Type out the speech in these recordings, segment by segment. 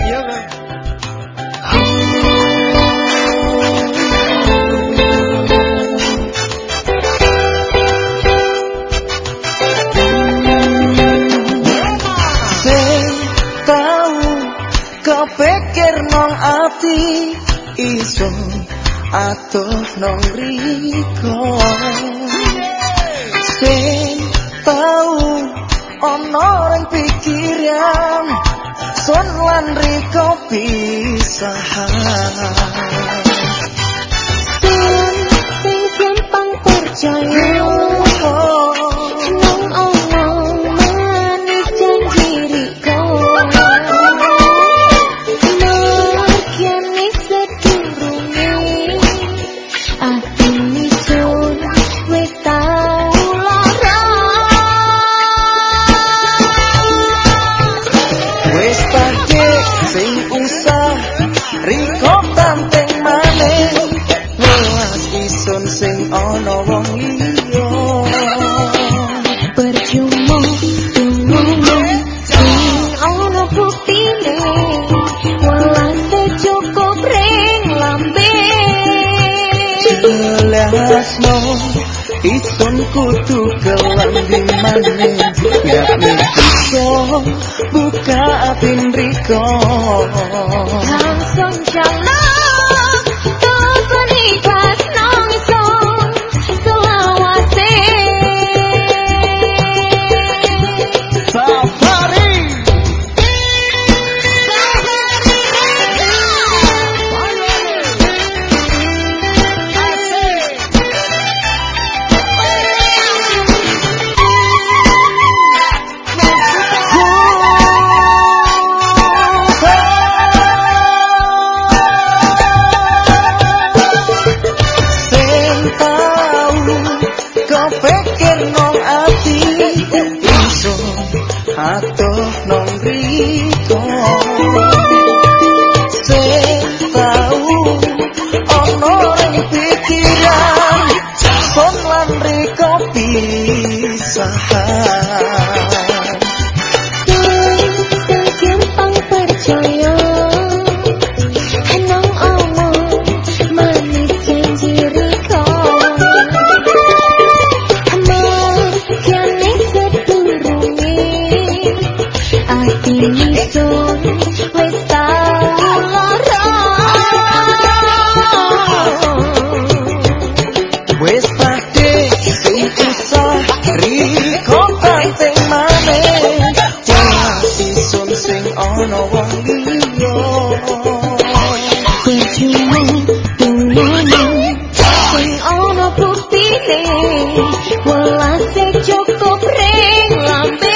Iya kan. Kepikir nong ati iso atuh nong riko sing tau ono ring pikiran sun lan riko pisahan sing gampang percaya nong omong manis janji riko Riko tanteng maneh welas isun sing ana wong liya percuma ngomong sing ana buktine welas cukup ring lambe jelasno isun kudu kelambi maneh yakni iso buka atin Riko langsung jalan tuh ikhlas nong isong selawase safari kepikir nong ati iso atuh nong Riko sing tau ono ring pikiran sun lan Riko pisahan sing gampang percaya nong omong manis janji Riko Isun wis tau lara wis pade sing usah Riko tanteng maneh jelas isun sing ana wong liya percuma ngomong sing ana buktine welas cukup ring lambe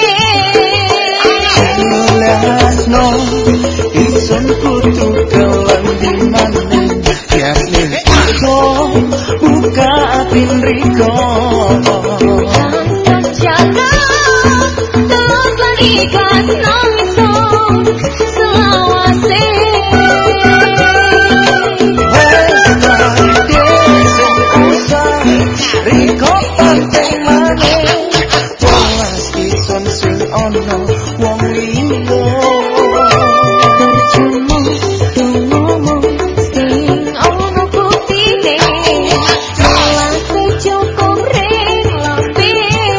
no isun kudu kelambi maneh yakni iso buka atin Riko langsung jalan tuh ikhlas nong isong selawase Riko tanteng maneh welas isun sing ana wong liya percuma ngomong sing ana buktine welas cukup ring lambe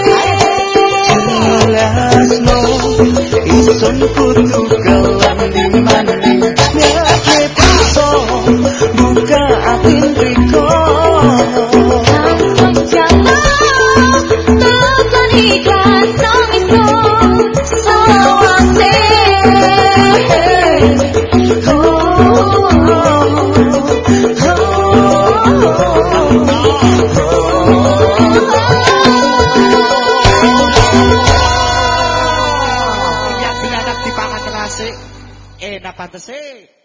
jelasno isun kudu kelambi maneh yakni iso buka atin Riko langsung jalan tuh ikhlas nong isong selawase Yang biadab dipangan nasi enak pantese.